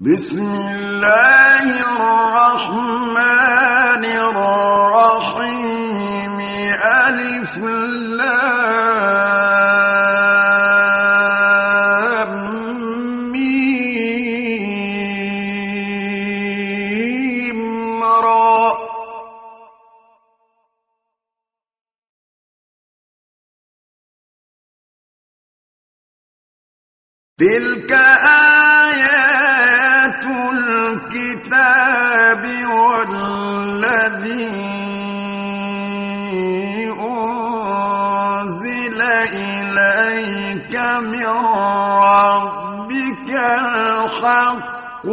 بسم الله الرحمن الرحيم ألف لام ميم را تلك آيات الكتاب والذي أنزل إليك من ربك الحق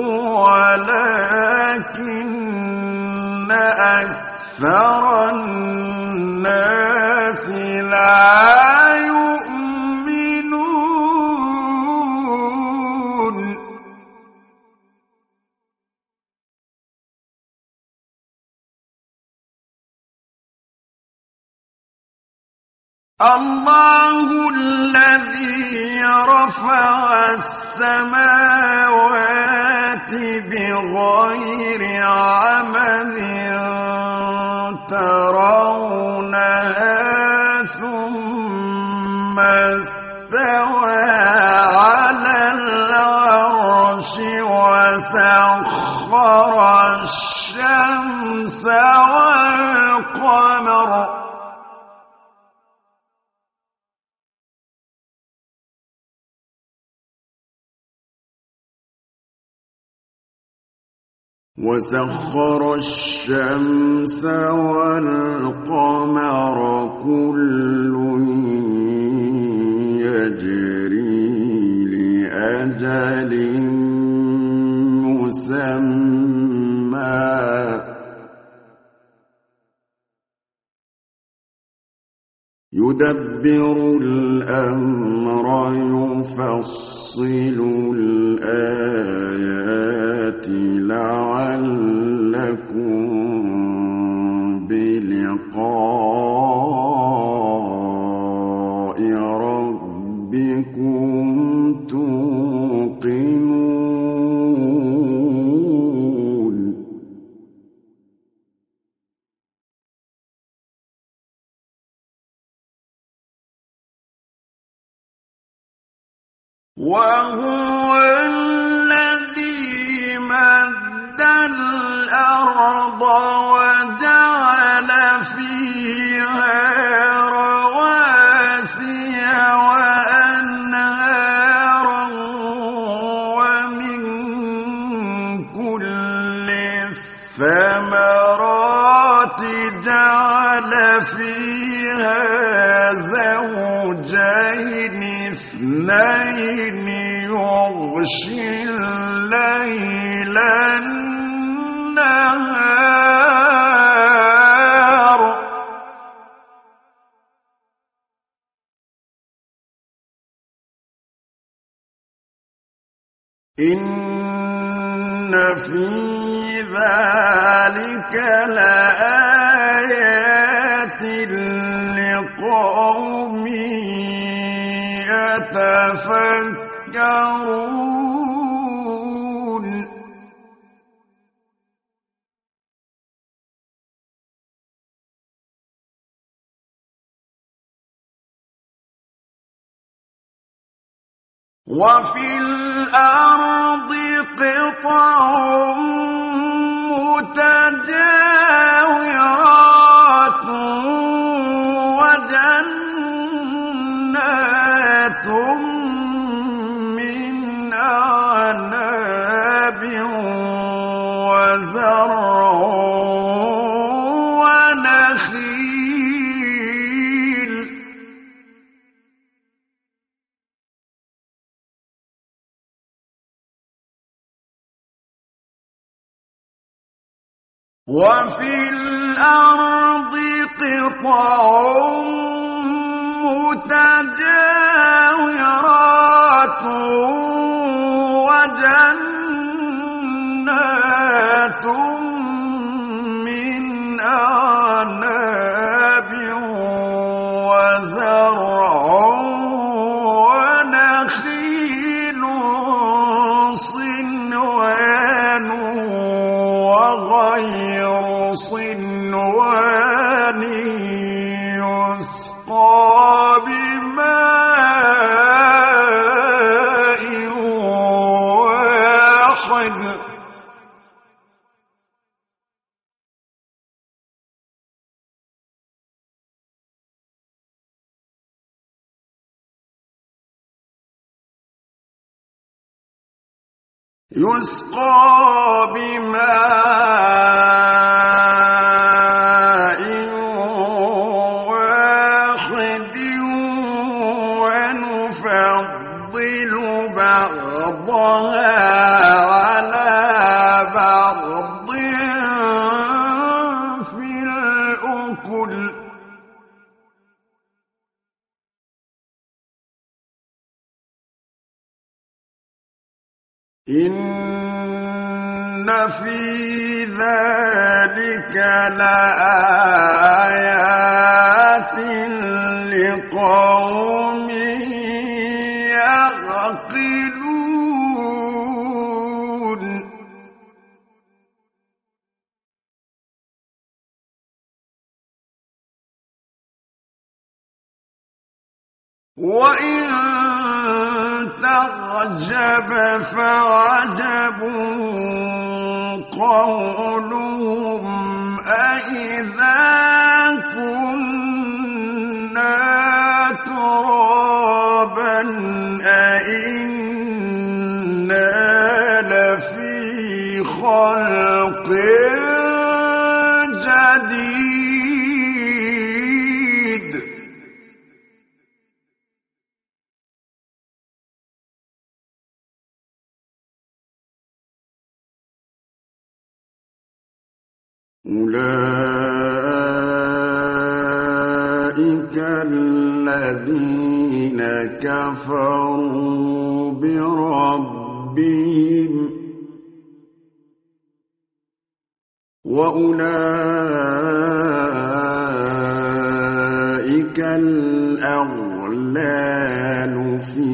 ولكن أكثر الناس لا يؤمنون. الله الذي رفع السماوات بغير عمد ترونها ثم استوى على العرش وسخر الشمس والقمر والقمر كل يجري لأجل مسمى يدبر الأمر يفصل الآيات لعلكم بلقاء ربكم توقنون. وهو الذي مد الأرض وجعل فيها رواسي وأنهارا ومن كل الثمرات جعل فيها زوجين اثنين يغشي الليل النهار إن في ذلك لآيات لقوم يتفكرون. وفي الأرض قطع متجاورات وجنات من أعناب وزرع ونخيل وفي الأرض قطع متجاورات وجنات من أعناب وزرع ونخيل صنوان الصيد يسقى بماء واحد ونفضل بعضها على بعض في الأكل إن في ذلك لآيات لقوم يعقلون وإن تعجب فعجب قولهم أإذا كنا ترابا أإنا لفي خلق جديد أولئك الذين كفروا بربهم وأولئك الأغلال في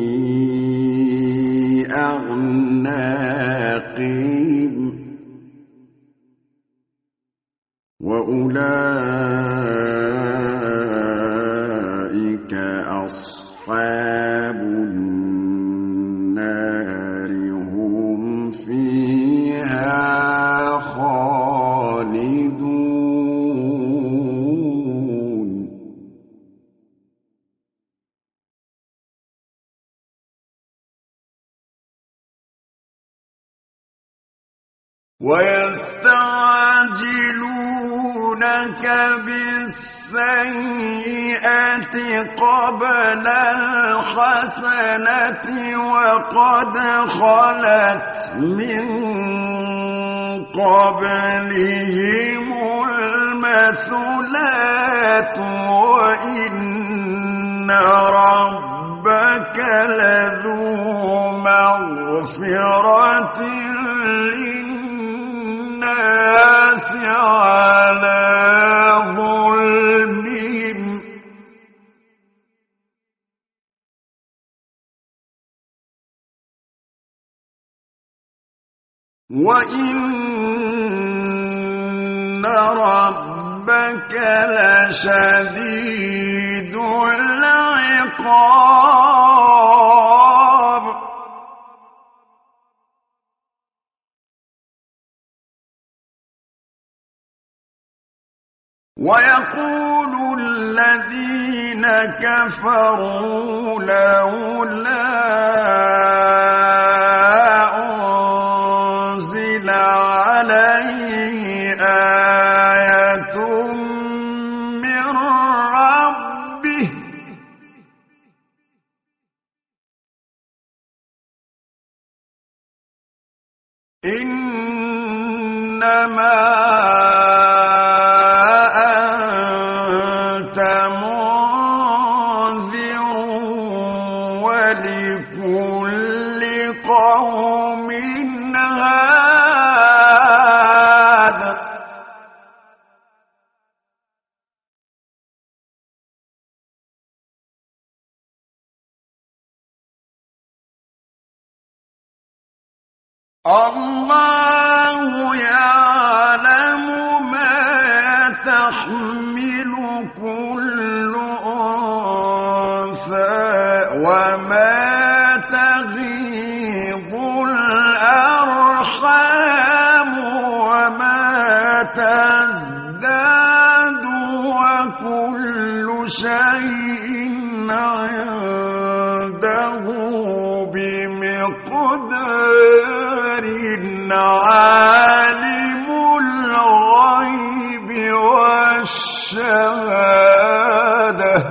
أعناقهم وأولئك أصحاب النار هم فيها خالدون ويستعجلونك بالسيئة قبل الحسنة وقد خلت من قبلهم المثلات وإن ربك لذو مغفرة للناس على ظلمهم وإن ربك لشديد العقاب ويقول الذين كفروا لولا أنزل عليه آية من ربه إنما ولكل قوم هاد الله يعلم ما تحمل كل أنثى وما تغيض الأرض تزداد وكل شيء عنده بمقدار عالم الغيب والشهادة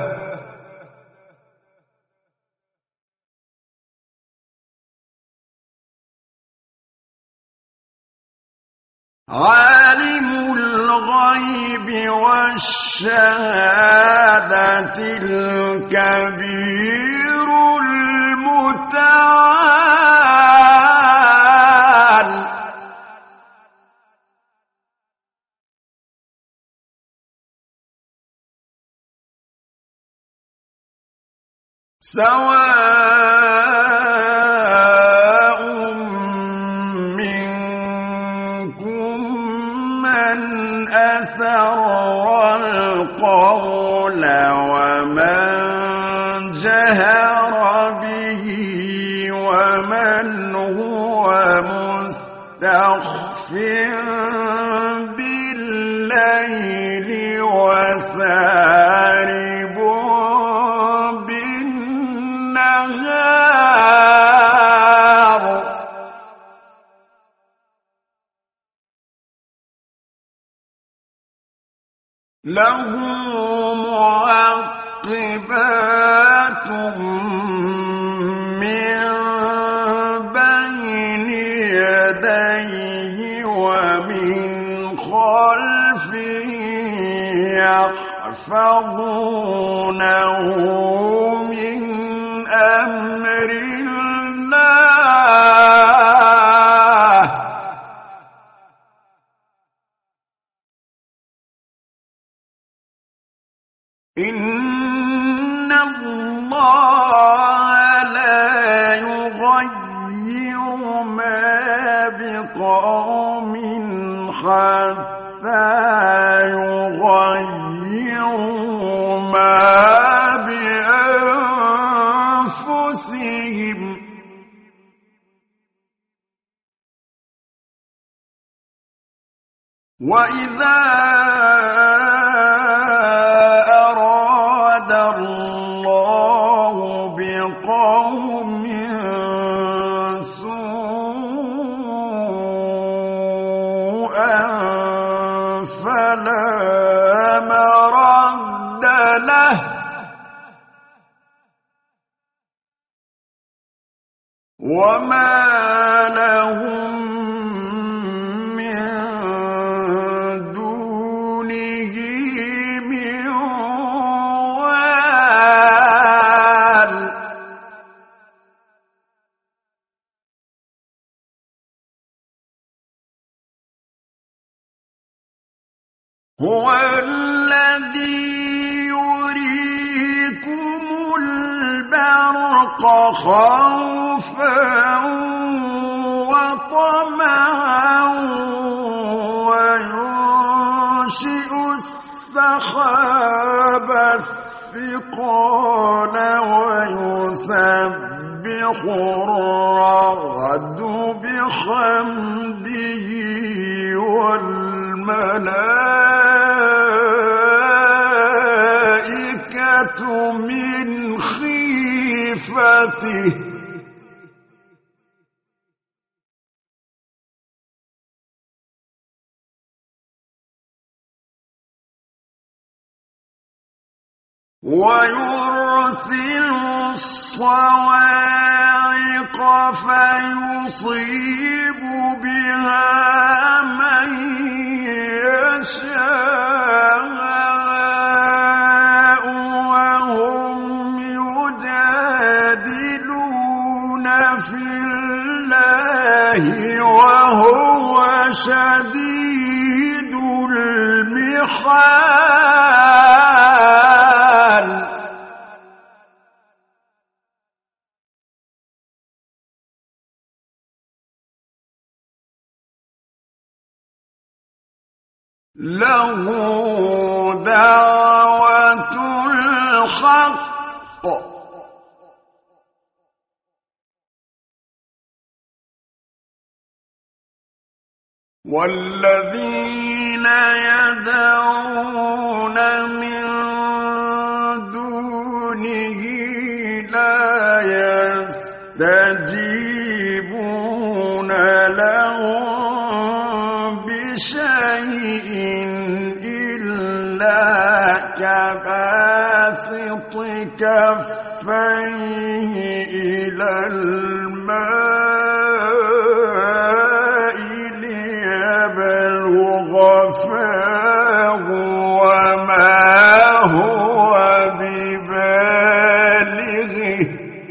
عالم الغيب والشهادة الكبير المتعال سواء منكم من أسر القول ومن جهر به ومن هو مستخف بالليل وسارب بالنهار له معقبات من بين يديه ومن خلفه يحفظونه من أمر الله إن الله لا يغير ما بقوم حتى يغيروا ما بأنفسهم وإذا أراد الله بقوم سوءا فلا مرد له وما لهم من دونه من وال هو الذي يريكم البرق خوفا وطمعا وينشئ السحاب الثقال ويسبح الرعد بحمده والملائكة من خيفته ويرسل الصواعق فيصيب بها من يشاء وهم يجادلون في الله وهو شديد المحال له دعوة الحق والذين يدعون من دونه لا يستجيبون لهم بشيء إلا كباسط كفيه إلى الماء ليبلغ فاه وما هو ببالغه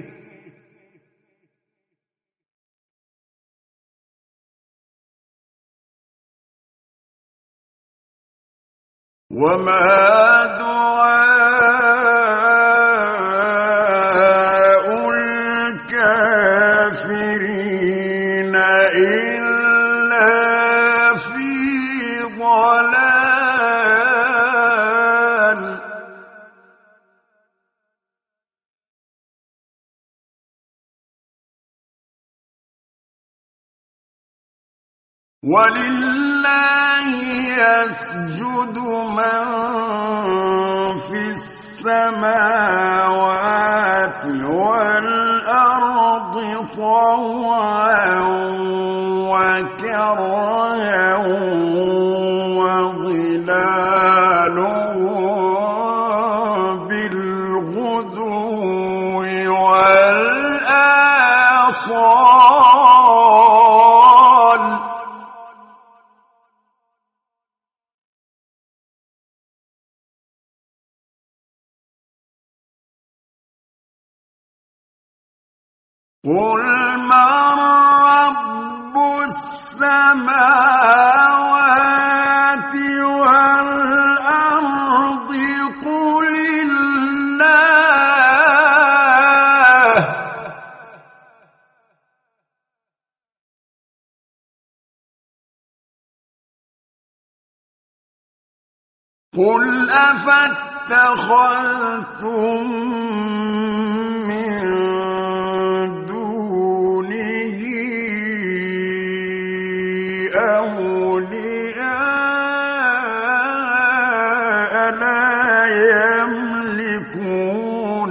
وما دعاء الكافرين إلا في ضلال ولله يسجد من في السماوات والأرض طوعا وكرها وظلالهم بالغدو والآصال قل من رب السماوات والأرض قل الله قل أفاتخذتم من دونه أولياء لا يملكون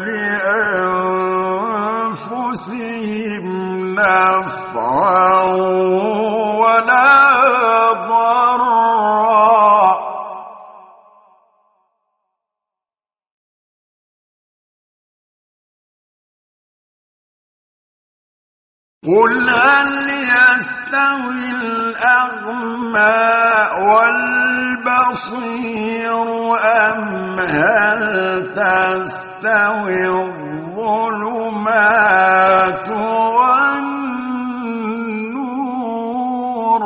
لأنفسهم نفعا ولا ضرا قل هل يستوي الأعمى والبصير أم هل تستوي الظلمات والنور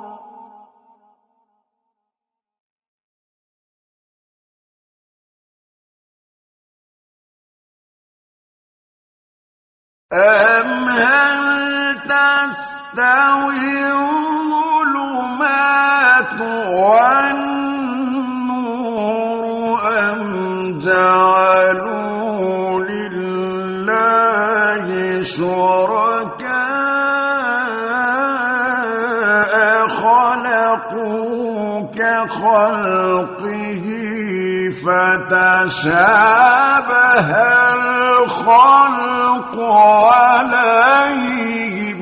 أم هل تستوي الظلمات والنور أم جعلوا لله شركاء خلقوا كخلقه فتشابه الخلق عليهم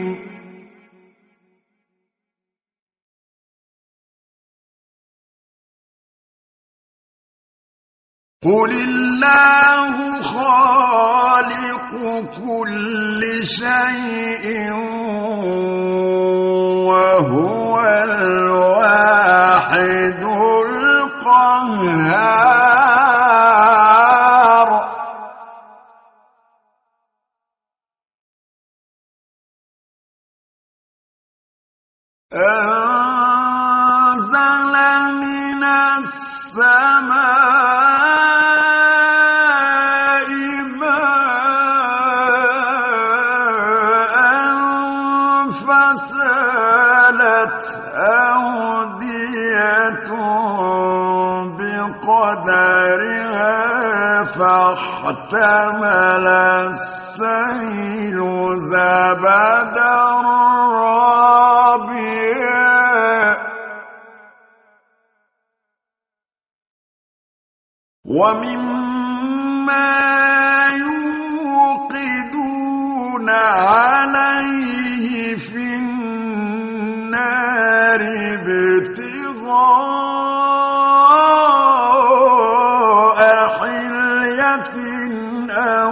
قل الله خالق كل شيء وهو الواحد القهار أنزل من السماء ماء فسالت أودية بقدرها فاحتمل السيل زبدا رابيا ومما يوقدون عليه في النار ابتغاء حلية أو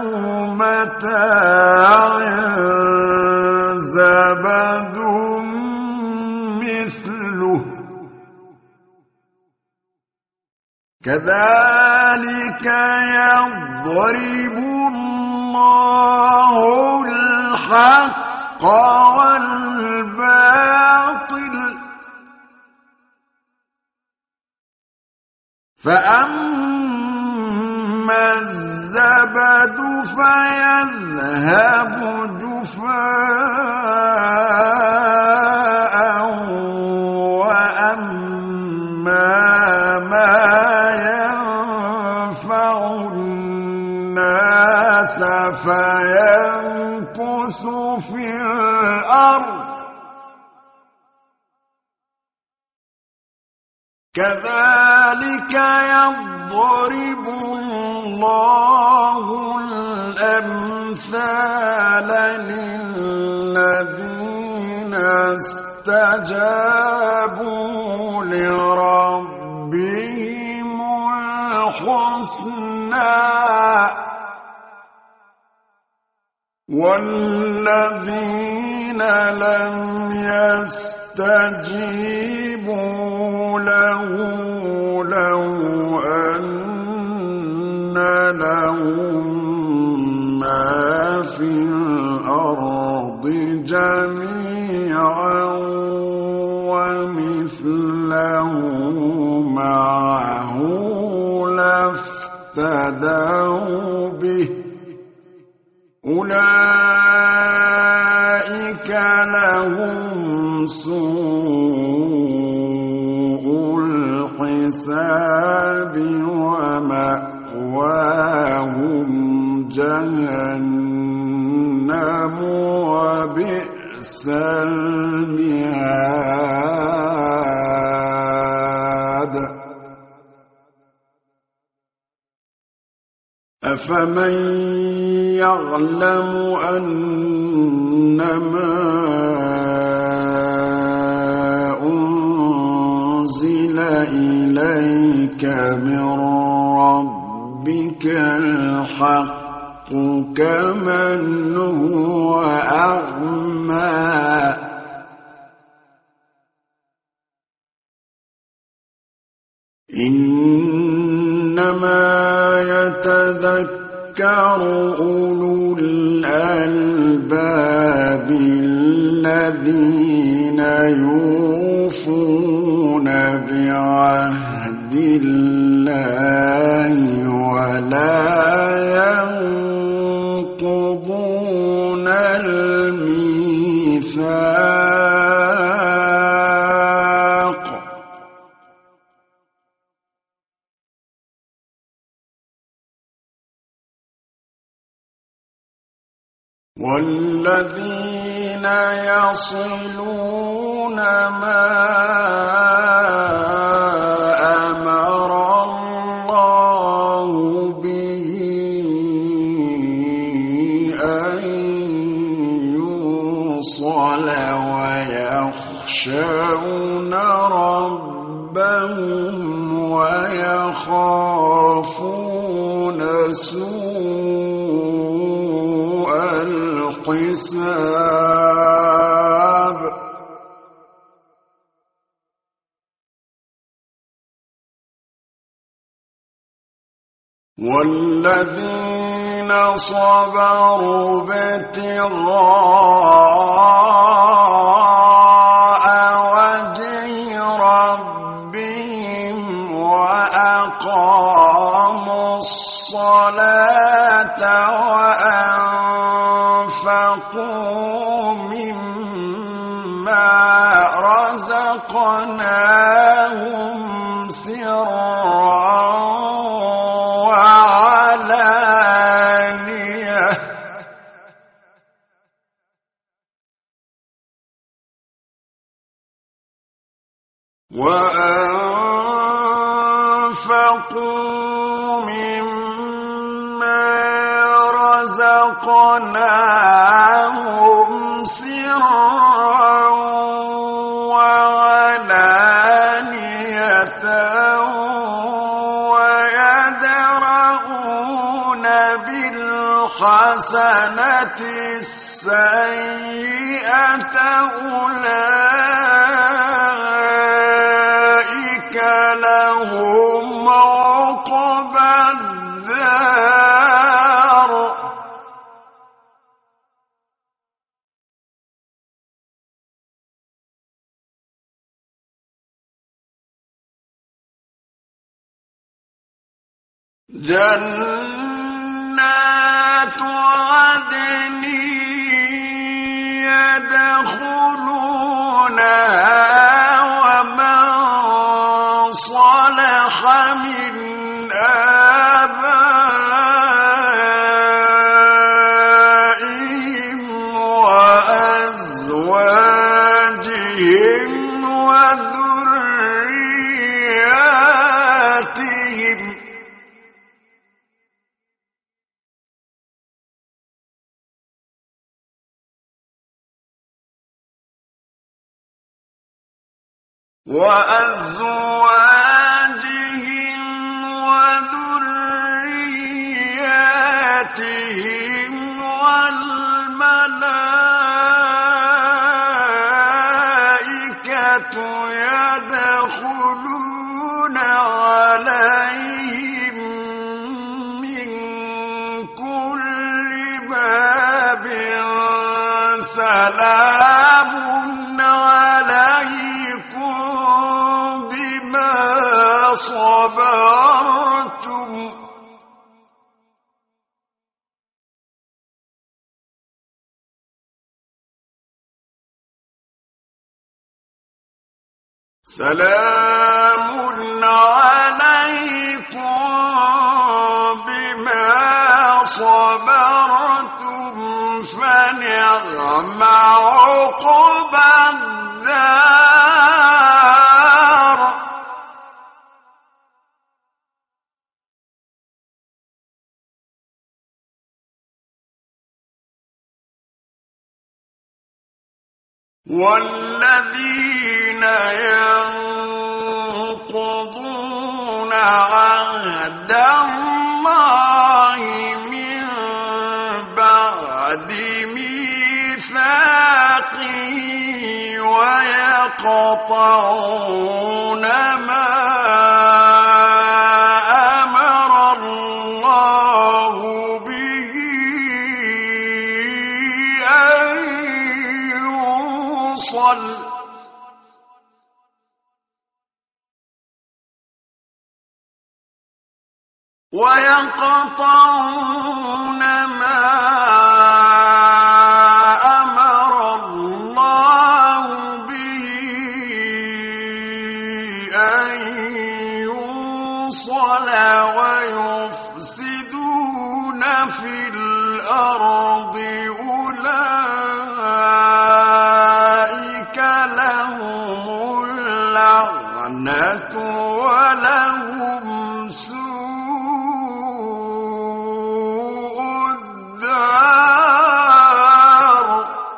متاع زبد مثله كذلك يضرب الله الحق والباطل فأما الزبد فيذهب جفاء وأما ما ينفع الناس فيمكث في الأرض كذلك يضرب الله الأمثال للذين استجابوا لربهم الحسنى والذين لم يستجيبوا له لو أن لهم ما في الأرض جميعا ومثله معه لافتدوا به أولئك لهم سوء الحساب ومأواهم جهنم وبئس المهاد أفمن يعلم أنما أنزل إليك من ربك الحق كمن هو أعمى إنما يتذكر أولو الألباب الذين يوفون بعهد الله ولا ينقضون الميثاق والذين يصلون ما أمر الله به أن يوصل ويخشون ربهم ويخافون سوء الحساب والذين صبروا ابتغاء وجه ربهم وأقاموا الصلاة وأنفقوا مما رزقناهم سرا وعلانية وأنفقوا السيئة أولئك لهم عقبى الدار جنات عدن يدخلونها ومن صلح من آبائهم وأزواجهم وذرياتهم والملائكة يدخلون عليهم من كل باب سلام عليكم بما صبرتم سلام عليكم بما صبرتم فنعم عقبى الدار والذين ينقضون عهد الله من بعد ميثاقه ويقطعون ما أمر الله به أن يوصل ويقطعون ما أمر الله به أن يوصل ويفسدون في الأرض أولئك لهم اللعنة ولهم سوء الدار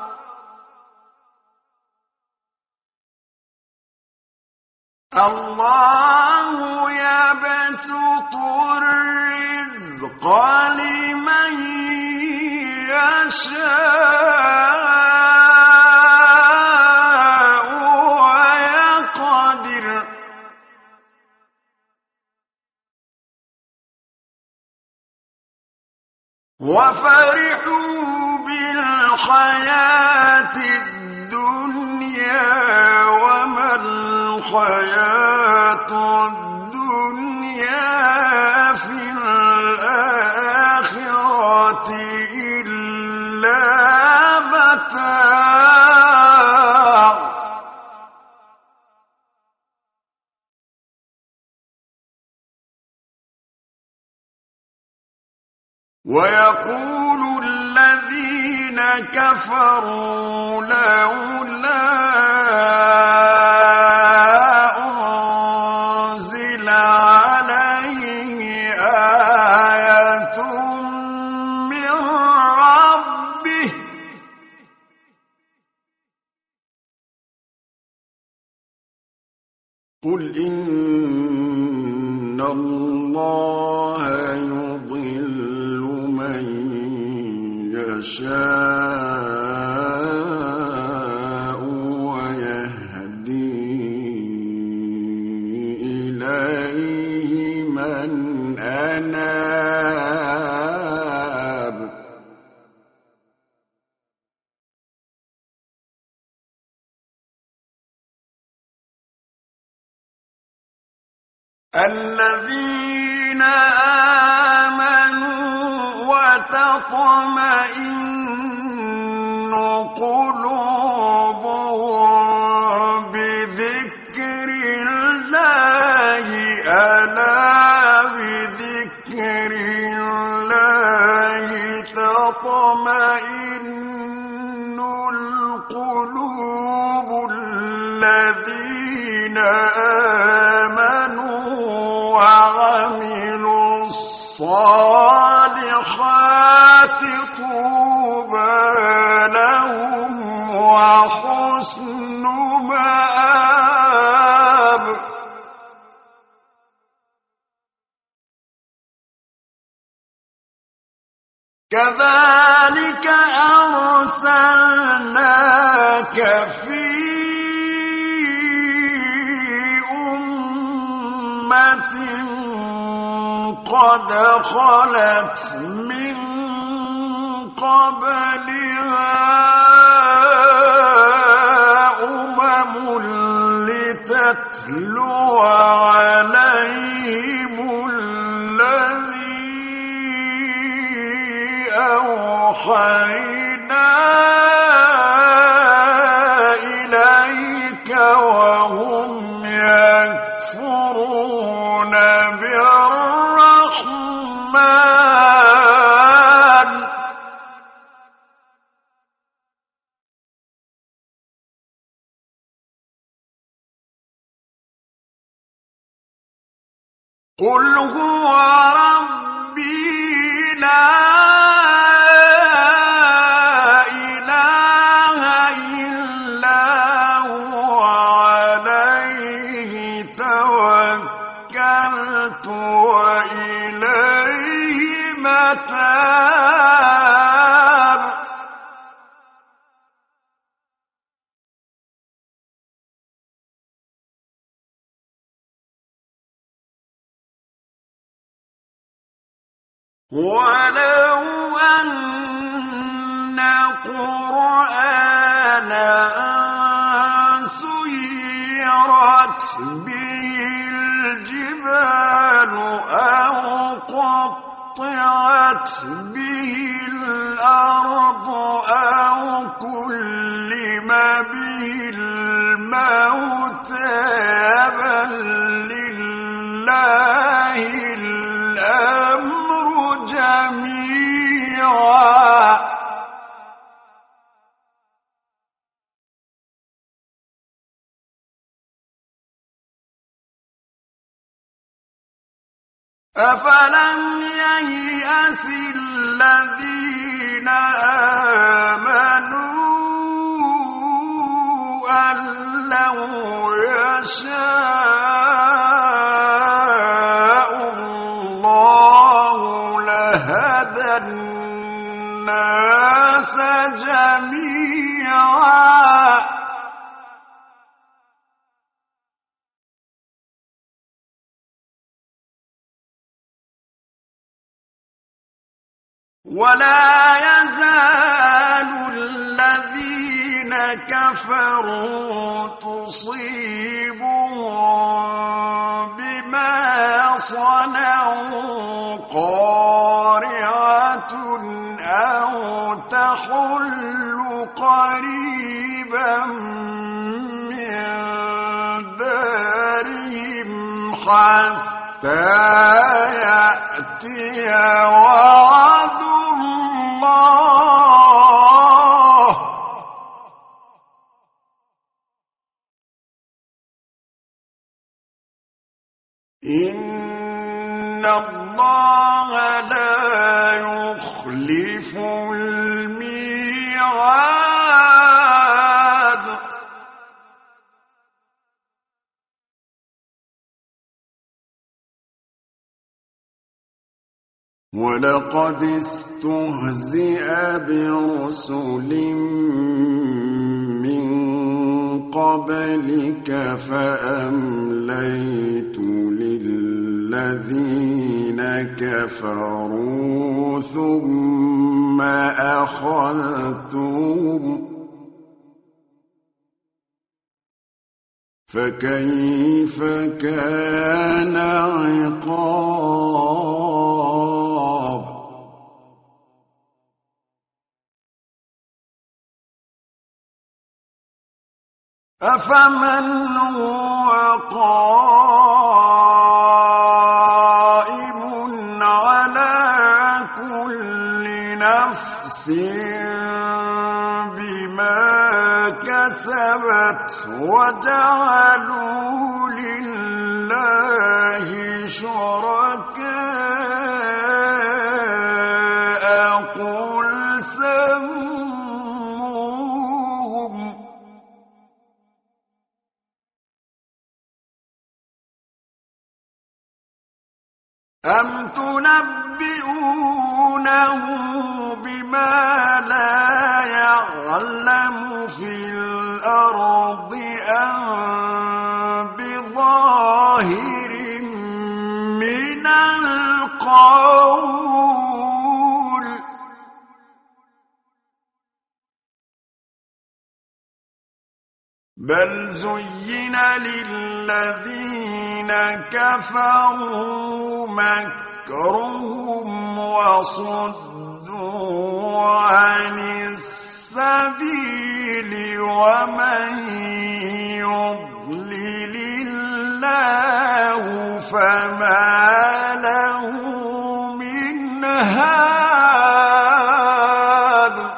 الله يبسط الرزق لمن يشاء ويقدر وفرحوا بالحياة الدنيا وما الحياة الدنيا في الآخرة إلا متاع ويقول الذين كفروا لولا أنزل عليه آية من ربه قل إن الله يضل من يشاء يشاء ويهدي إليه من أناب الذين آمنوا وتطمئن قلوبهم بذكر الله ألا بذكر الله تطمئن القلوب الذين آمنوا وعملوا الصالحات طوبى لهم وحسن مآب كذلك أرسلناك في أمة قد خلت من قبلها لتتلو عليهم الذي أوحينا إليك وهم يكفرون بالرحمن قل هو ربي لا إله إلا هو عليه توكلت وإليه متاب ولو أن قرآنا سيرت به الجبال أو قطعت به الأرض أو كلم به الموتى بل لله الأمر جميعا أفلم ييأس الذين آمنوا أن لو يشاء الله لهدى الناس جميعا ولا يزال الذين كفروا تصيبهم بما صنعوا قارعة أو تحل قريبا من دارهم حتى يأتي وعد الله إن الله لا يخلف الميعاد ولقد استهزئ برسل من قبلك فأمليت للذين كفروا ثم أخذتهم فكيف كان عقاب أفمن هو قائم على كل نفس كسبت وجعلوا لله شركاء قل سموهم أم تنبئونه بما لا يعلم في الأرض أم بظاهر من القول بل زين للذين كفروا مكرهم وصدوا عن السبيل ومن يضلل الله فما له من هاد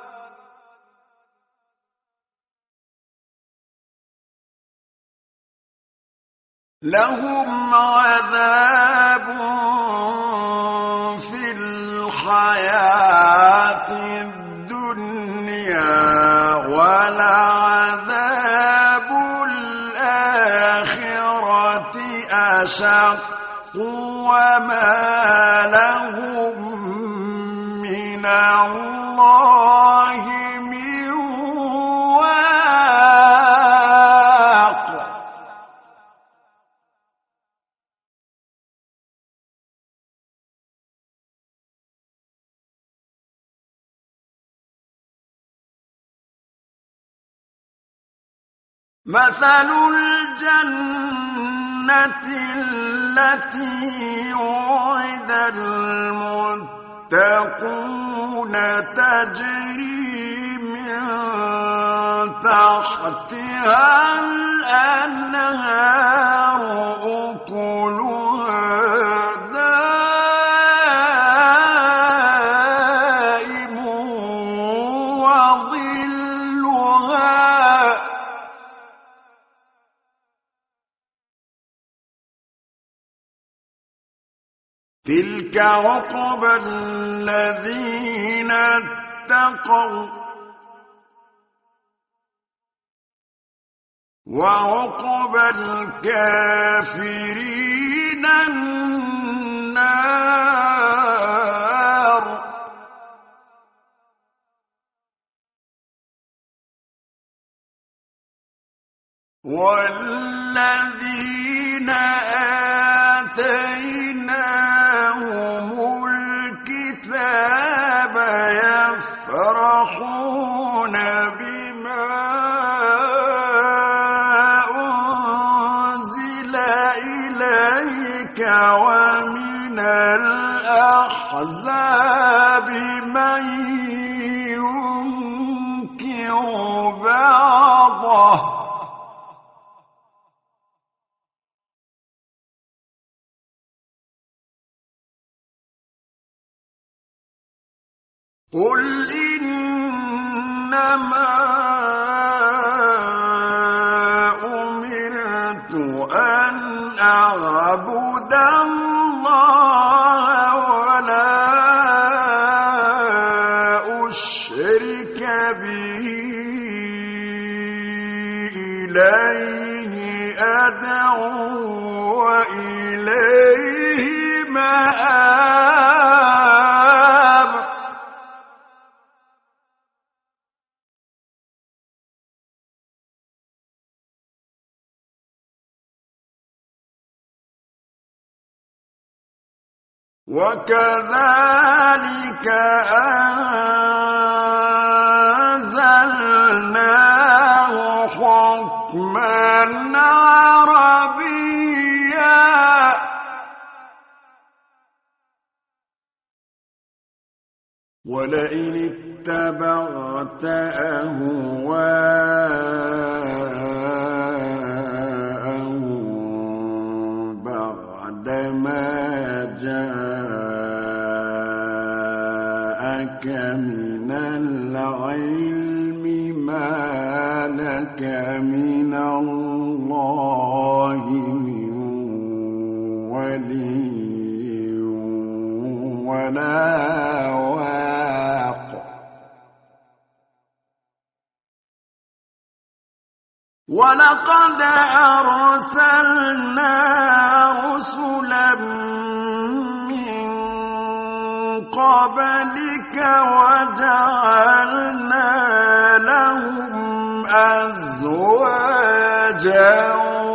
لهم عذاب في الحياة الدنيا ولعذاب الآخرة أشق وما لهم من الله من واق مثل الجنة التي وعد المتقون تجري من تحتها الأنهار أكلها دائم وظلها تلك عقبى الذين اتقوا وعقبى الكافرين النار والذين آتيناهم الكتاب يفرحون بما أنزل إليك ومن الأحزاب من ينكر بعضه قل إنما أمرت أن أعبد الله ولا أشرك به إليه أدعو وإليه مآب وكذلك أنزلناه حكما عربيا ولئن اتبعت أهواءهم بعدما جاءك من العلم ما لك من الله من ولي ولا واق ولقد أرسلنا رسلا من قبلك وجعلنا لهم أزواجا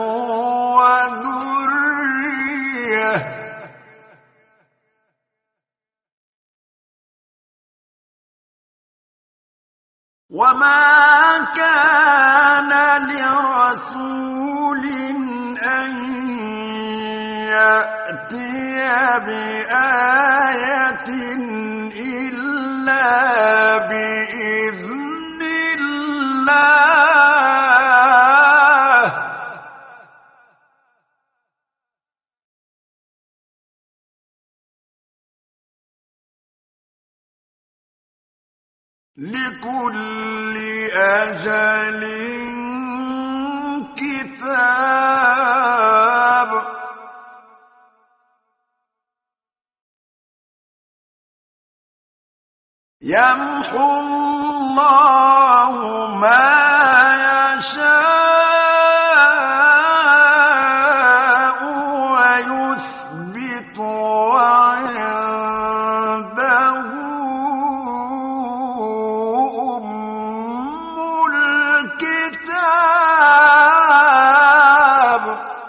وذرية وما كان لرسول أن يأتي بآية إلا بإذن الله لكل أجل كتاب يمحو الله ما يشاء ويثبت وعنده أم الكتاب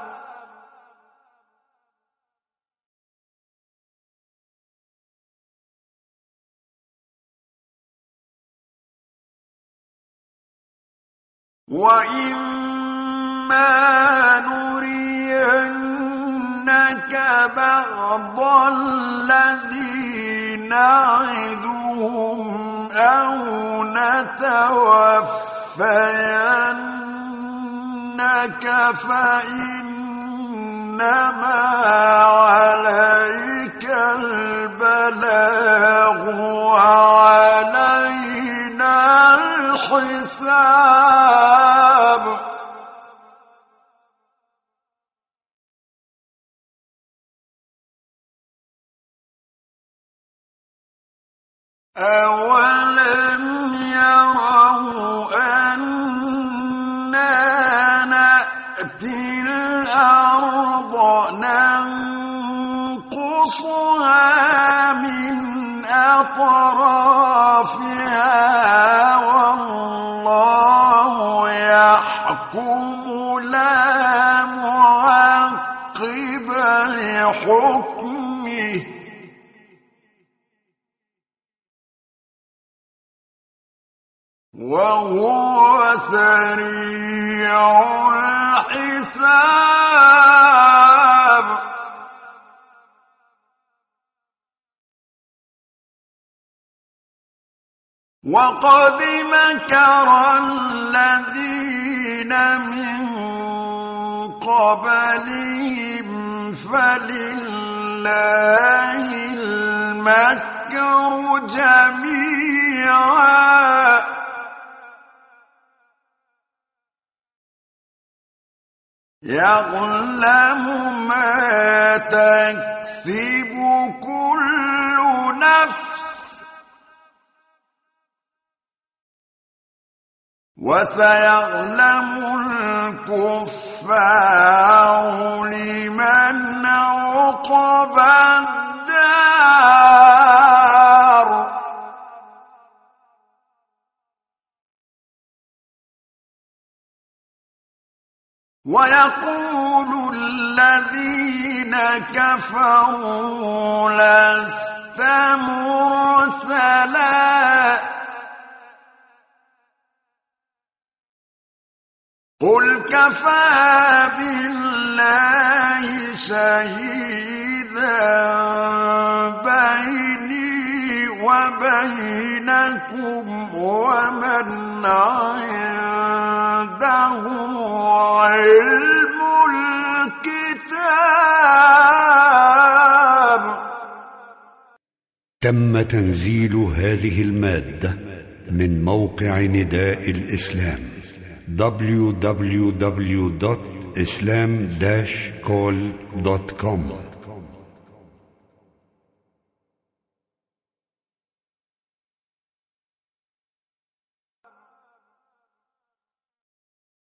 وإما نرينك بعض الذي نعدهم أو نتوفينك فإنما عليك البلاغ وعلينا الحساب أولم يروا أنا نأتي الأرض ننقصها من أطرافها والله يحكم لا معقب لحكمه وهو سريع الحساب وقد مكر الذين من قبلهم فلله المكر جميعا يعلم ما تكسب كل نفس وسيعلم الكفار لمن عقبى الدار ويقول الذين كفروا لست مرسلا قل كفى بالله شهيدا بيني وبينكم ومن عنده علم الكتاب. تم تنزيل هذه المادة من موقع نداء الإسلام www.islam-call.com